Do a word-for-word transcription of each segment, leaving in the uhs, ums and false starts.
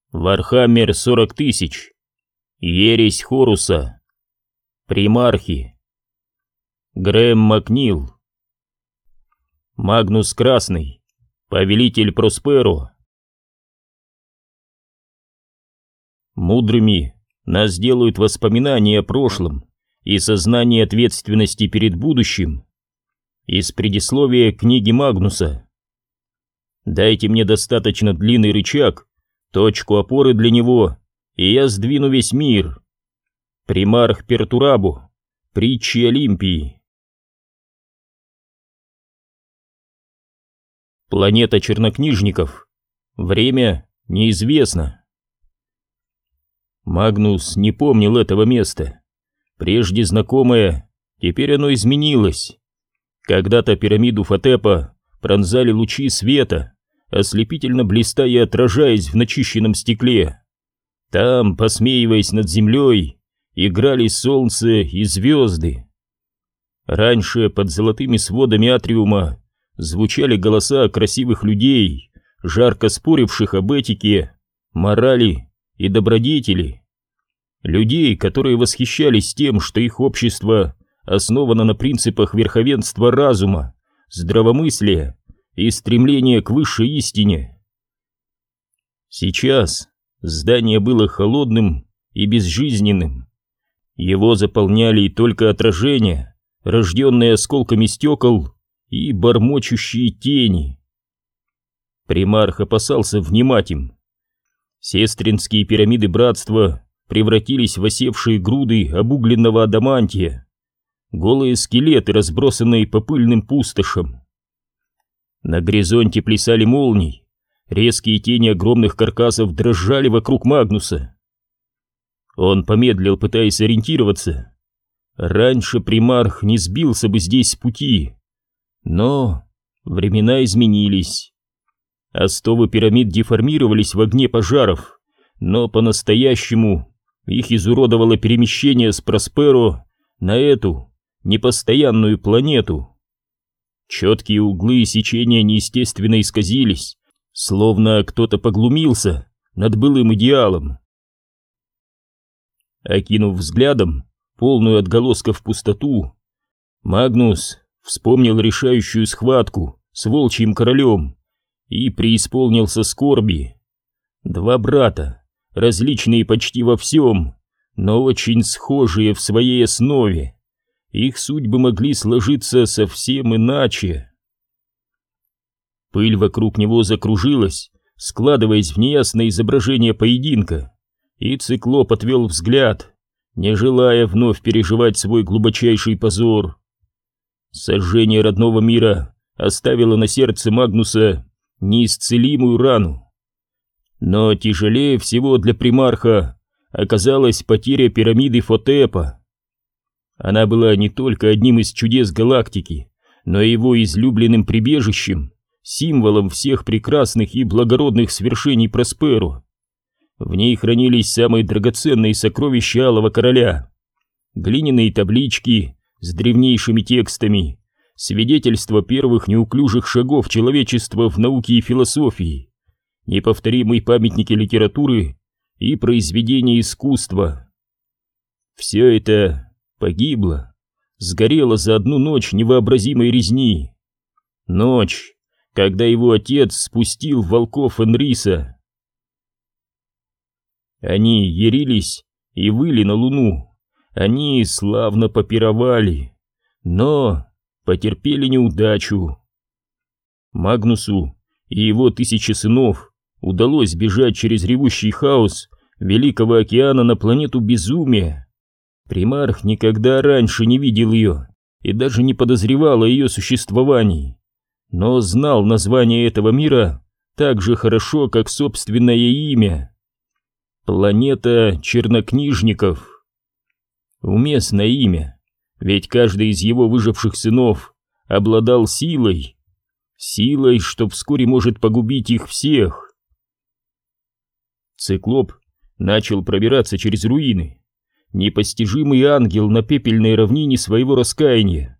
Вархаммер сорок тысяч. Ересь Хоруса. Примархи. Грэм Макнил. Магнус Красный. Повелитель Просперо. Мудрыми нас делают воспоминания о прошлом и сознание ответственности перед будущим. Из предисловия книги Магнуса. Дайте мне достаточно длинный рычаг, точку опоры для него, и я сдвину весь мир. Примарх Пертурабу. Притчи Олимпии. Планета чернокнижников. Время неизвестно. Магнус не помнил этого места. Прежде знакомое, теперь оно изменилось. Когда-то пирамиду Фотепа пронзали лучи света, ослепительно блистая и отражаясь в начищенном стекле. Там, посмеиваясь над землей, играли солнце и звезды. Раньше под золотыми сводами атриума звучали голоса красивых людей, жарко споривших об этике, морали и добродетели. Людей, которые восхищались тем, что их общество основано на принципах верховенства разума, здравомыслия и стремления к высшей истине. Сейчас здание было холодным и безжизненным. Его заполняли только отражения, рожденные осколками стекол, и бормочущие тени. Примарх опасался внимать им. Сестринские пирамиды братства превратились в осевшие груды обугленного адамантия, голые скелеты, разбросанные по пыльным пустошам. На горизонте плясали молнии, резкие тени огромных каркасов дрожали вокруг Магнуса. Он помедлил, пытаясь ориентироваться. Раньше примарх не сбился бы здесь с пути, но времена изменились. Остовы пирамид деформировались в огне пожаров, но по-настоящему их изуродовало перемещение с Просперо на эту непостоянную планету. Четкие углы и сечения неестественно исказились, словно кто-то поглумился над былым идеалом. Окинув взглядом полную отголосков пустоту, Магнус вспомнил решающую схватку с волчьим королем и преисполнился скорби. Два брата, различные почти во всем, но очень схожие в своей основе. Их судьбы могли сложиться совсем иначе. Пыль вокруг него закружилась, складываясь в неясное изображение поединка, и циклоп отвел взгляд, не желая вновь переживать свой глубочайший позор. Сожжение родного мира оставило на сердце Магнуса неисцелимую рану. Но тяжелее всего для примарха оказалась потеря пирамиды Фотепа. Она была не только одним из чудес галактики, но и его излюбленным прибежищем, символом всех прекрасных и благородных свершений Просперо. В ней хранились самые драгоценные сокровища Алого Короля: глиняные таблички с древнейшими текстами, свидетельства первых неуклюжих шагов человечества в науке и философии, неповторимые памятники литературы и произведения искусства. Все это погибло, сгорело за одну ночь невообразимой резни. Ночь, когда его отец спустил волков Энриса. Они ярились и выли на луну, они славно попировали, но потерпели неудачу. Магнусу и его тысяче сынов удалось бежать через ревущий хаос Великого океана на планету безумия. Примарх никогда раньше не видел ее и даже не подозревал о ее существовании, но знал название этого мира так же хорошо, как собственное имя. Планета чернокнижников. Уместное имя, ведь каждый из его выживших сынов обладал силой, силой, что вскоре может погубить их всех. Циклоп начал пробираться через руины, непостижимый ангел на пепельной равнине своего раскаяния.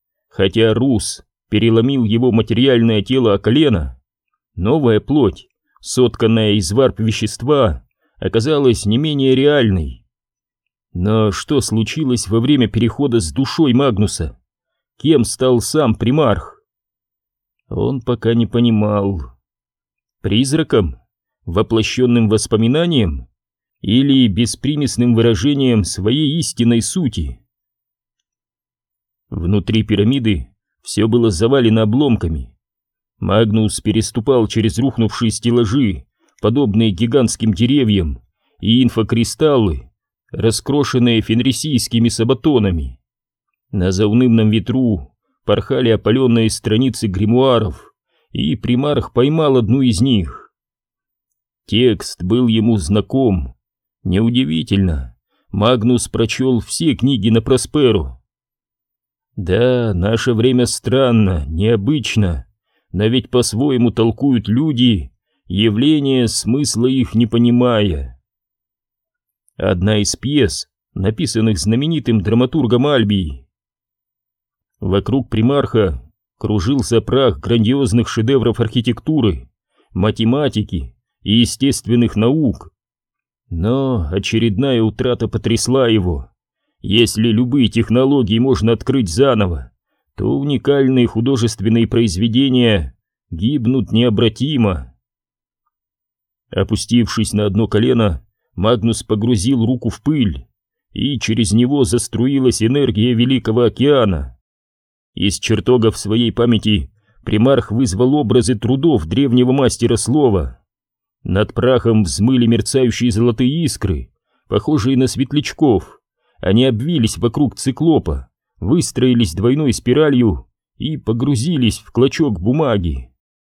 Хотя Рус переломил его материальное тело о колено, новая плоть сотканная из варп-вещества, оказалась не менее реальной. Но что случилось во время перехода с душой Магнуса? Кем стал сам примарх? Он пока не понимал. Призраком? Воплощенным воспоминанием? Или беспримесным выражением своей истинной сути? Внутри пирамиды все было завалено обломками. Магнус переступал через рухнувшие стеллажи, подобные гигантским деревьям, и инфокристаллы, раскрошенные фенрисийскими сабатонами. На заунывном ветру порхали опаленные страницы гримуаров, и примарх поймал одну из них. Текст был ему знаком. Неудивительно, Магнус прочел все книги на Просперу. Да, наше время странно, необычно, но ведь по-своему толкуют люди, явления, смысла их не понимая. Одна из пьес, написанных знаменитым драматургом Альбии. Вокруг примарха кружился прах грандиозных шедевров архитектуры, математики и естественных наук. Но очередная утрата потрясла его. Если любые технологии можно открыть заново, то уникальные художественные произведения гибнут необратимо. Опустившись на одно колено, Магнус погрузил руку в пыль, и через него заструилась энергия Великого океана. Из чертогов своей памяти примарх вызвал образы трудов древнего мастера слова. Над прахом взмыли мерцающие золотые искры, похожие на светлячков. Они обвились вокруг циклопа, выстроились двойной спиралью и погрузились в клочок бумаги.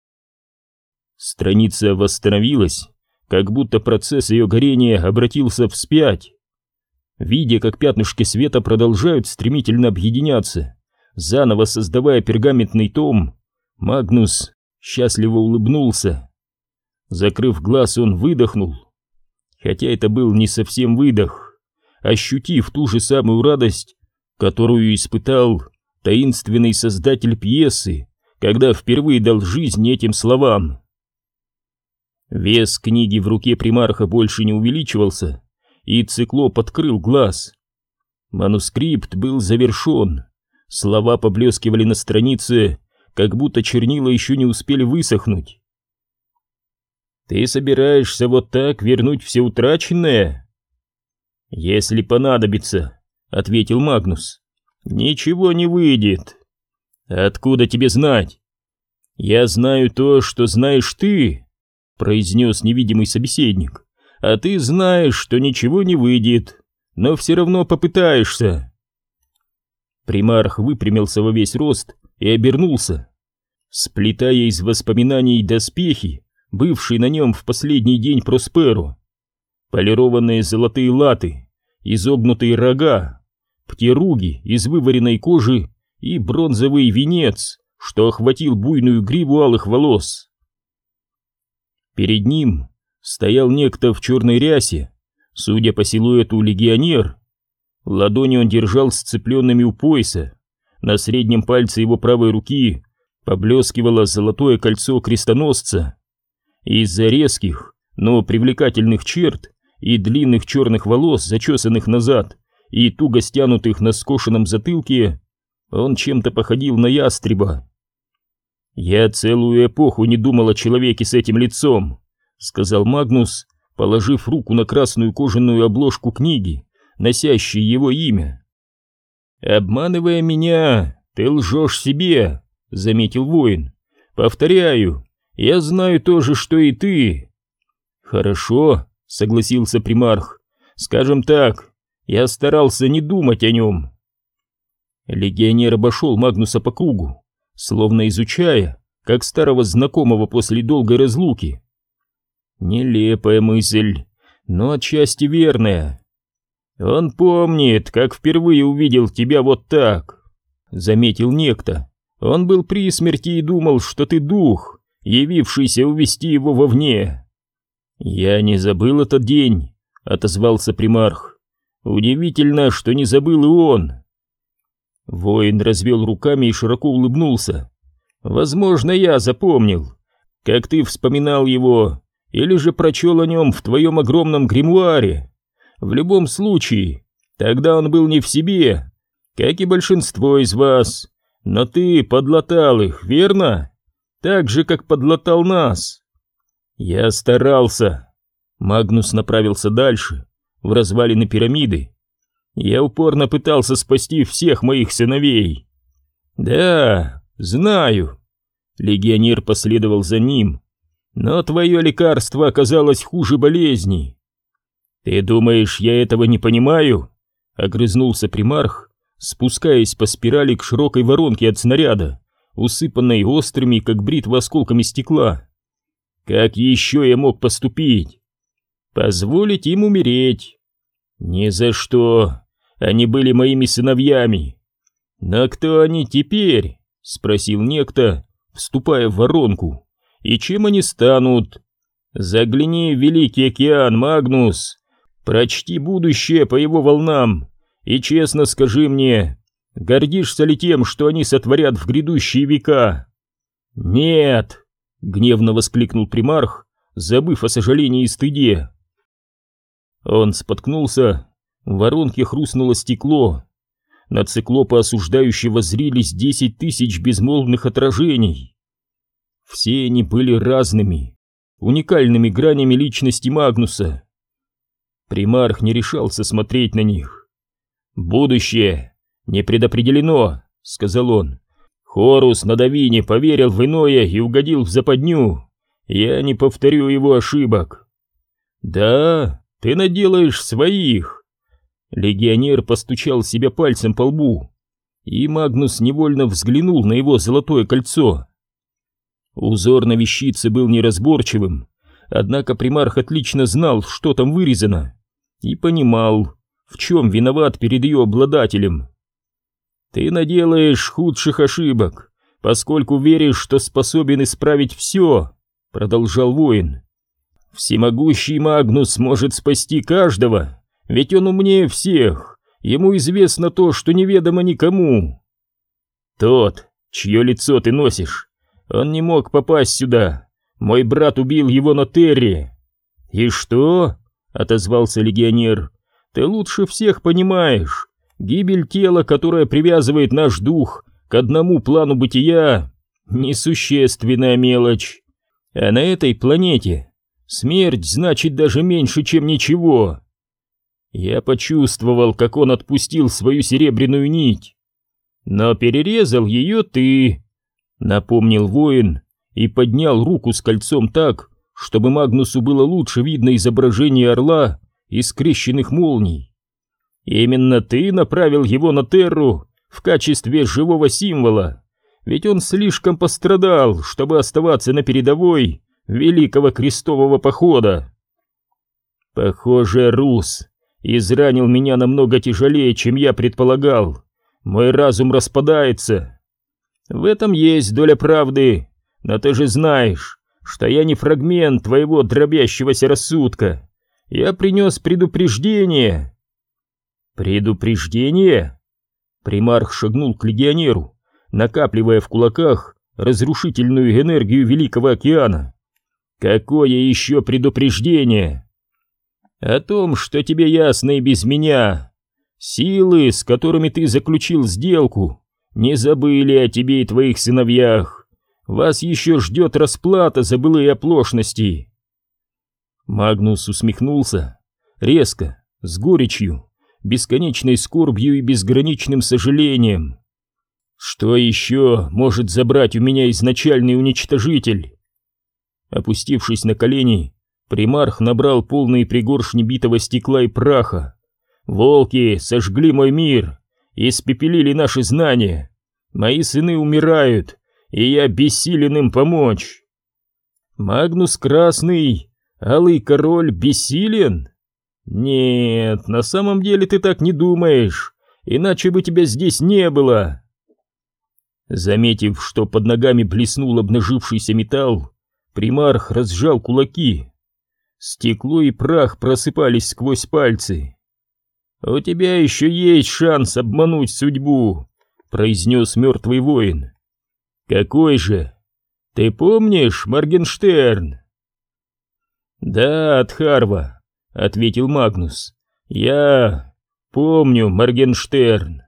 Страница восстановилась, как будто процесс ее горения обратился вспять. Видя, как пятнышки света продолжают стремительно объединяться, заново создавая пергаментный том, Магнус счастливо улыбнулся. Закрыв глаз, он выдохнул. Хотя это был не совсем выдох, ощутив ту же самую радость, которую испытал таинственный создатель пьесы, когда впервые дал жизнь этим словам. Вес книги в руке примарха больше не увеличивался, и циклоп открыл глаз. Манускрипт был завершен, слова поблескивали на странице, как будто чернила еще не успели высохнуть. «Ты собираешься вот так вернуть все утраченное?» «Если понадобится», — ответил Магнус. «Ничего не выйдет». «Откуда тебе знать?» «Я знаю то, что знаешь ты», — произнес невидимый собеседник. «А ты знаешь, что ничего не выйдет, но все равно попытаешься». Примарх выпрямился во весь рост и обернулся. Сплетая из воспоминаний доспехи, бывший на нем в последний день Просперо, полированные золотые латы, изогнутые рога, птируги из вываренной кожи и бронзовый венец, что охватил буйную гриву алых волос. Перед ним стоял некто в черной рясе, судя по силуэту легионер. Ладони он держал сцепленными у пояса, на среднем пальце его правой руки поблескивало золотое кольцо крестоносца. Из-за резких, но привлекательных черт и длинных черных волос, зачесанных назад и туго стянутых на скошенном затылке, он чем-то походил на ястреба. «Я целую эпоху не думал о человеке с этим лицом», — сказал Магнус, положив руку на красную кожаную обложку книги, носящей его имя. «Обманывая меня, ты лжешь себе», — заметил воин. «Повторяю, я знаю то же, что и ты». «Хорошо», — согласился примарх. «Скажем так, я старался не думать о нем». Легионер обошел Магнуса по кругу, словно изучая, как старого знакомого после долгой разлуки. Нелепая мысль, но отчасти верная. «Он помнит, как впервые увидел тебя вот так», — заметил некто. «Он был при смерти и думал, что ты дух, явившийся увести его вовне». «Я не забыл этот день», — отозвался примарх. «Удивительно, что не забыл и он». Воин развел руками и широко улыбнулся. «Возможно, я запомнил, как ты вспоминал его, или же прочел о нем в твоем огромном гримуаре. В любом случае, тогда он был не в себе, как и большинство из вас, но ты подлатал их, верно? Так же, как подлатал нас. Я старался. Магнус направился дальше, в развалины пирамиды. Я упорно пытался спасти всех моих сыновей. Да, знаю. Легионер последовал за ним. Но твое лекарство оказалось хуже болезни. Ты думаешь, я этого не понимаю? Огрызнулся примарх, спускаясь по спирали к широкой воронке от снаряда, усыпанной острыми, как бритва, осколками стекла. Как еще я мог поступить? Позволить им умереть? Ни за что. Они были моими сыновьями. Но кто они теперь? Спросил некто, вступая в воронку. И чем они станут? Загляни в Великий океан, Магнус. Прочти будущее по его волнам. И честно скажи мне, гордишься ли тем, что они сотворят в грядущие века? Нет, гневно воскликнул примарх, забыв о сожалении и стыде. Он споткнулся, в воронке хрустнуло стекло. На циклопа осуждающе воззрились десять тысяч безмолвных отражений. Все они были разными, уникальными гранями личности Магнуса. Примарх не решался смотреть на них. «Будущее не предопределено», — сказал он. «Хорус на Давине поверил в иное и угодил в западню. Я не повторю его ошибок». «Да, ты наделаешь своих». Легионер постучал себя пальцем по лбу, и Магнус невольно взглянул на его золотое кольцо. Узор на вещице был неразборчивым, однако примарх отлично знал, что там вырезано, и понимал, в чем виноват перед ее обладателем. «Ты наделаешь худших ошибок, поскольку веришь, что способен исправить все», — продолжал воин. «Всемогущий Магнус может спасти каждого, ведь он умнее всех, ему известно то, что неведомо никому. Тот, чье лицо ты носишь, он не мог попасть сюда, мой брат убил его на Терре». «И что?» — отозвался легионер. «Ты лучше всех понимаешь, гибель тела, которое привязывает наш дух к одному плану бытия, несущественная мелочь. А на этой планете смерть значит даже меньше, чем ничего». Я почувствовал, как он отпустил свою серебряную нить. «Но перерезал ее ты», — напомнил воин и поднял руку с кольцом так, чтобы Магнусу было лучше видно изображение орла и скрещенных молний. «Именно ты направил его на Терру в качестве живого символа, ведь он слишком пострадал, чтобы оставаться на передовой Великого Крестового Похода. Похоже, Рус изранил меня намного тяжелее, чем я предполагал. Мой разум распадается. В этом есть доля правды, но ты же знаешь, что я не фрагмент твоего дробящегося рассудка. Я принес предупреждение». «Предупреждение?» Примарх шагнул к легионеру, накапливая в кулаках разрушительную энергию Великого океана. «Какое еще предупреждение?» «О том, что тебе ясно и без меня. Силы, с которыми ты заключил сделку, не забыли о тебе и твоих сыновьях. Вас еще ждет расплата за былые оплошности». Магнус усмехнулся, резко, с горечью, бесконечной скорбью и безграничным сожалением. «Что еще может забрать у меня изначальный уничтожитель?» Опустившись на колени, примарх набрал полные пригоршни битого стекла и праха. «Волки сожгли мой мир, испепелили наши знания. Мои сыны умирают, и я бессилен им помочь». «Магнус Красный, Алый Король, бессилен? Нет, на самом деле ты так не думаешь, иначе бы тебя здесь не было». Заметив, что под ногами блеснул обнажившийся металл, примарх разжал кулаки. Стекло и прах просыпались сквозь пальцы. «У тебя еще есть шанс обмануть судьбу», — произнес мертвый воин. «Какой же? Ты помнишь, Моргенштерн?» «Да, от Харва», — ответил Магнус. «Я помню Моргенштерн».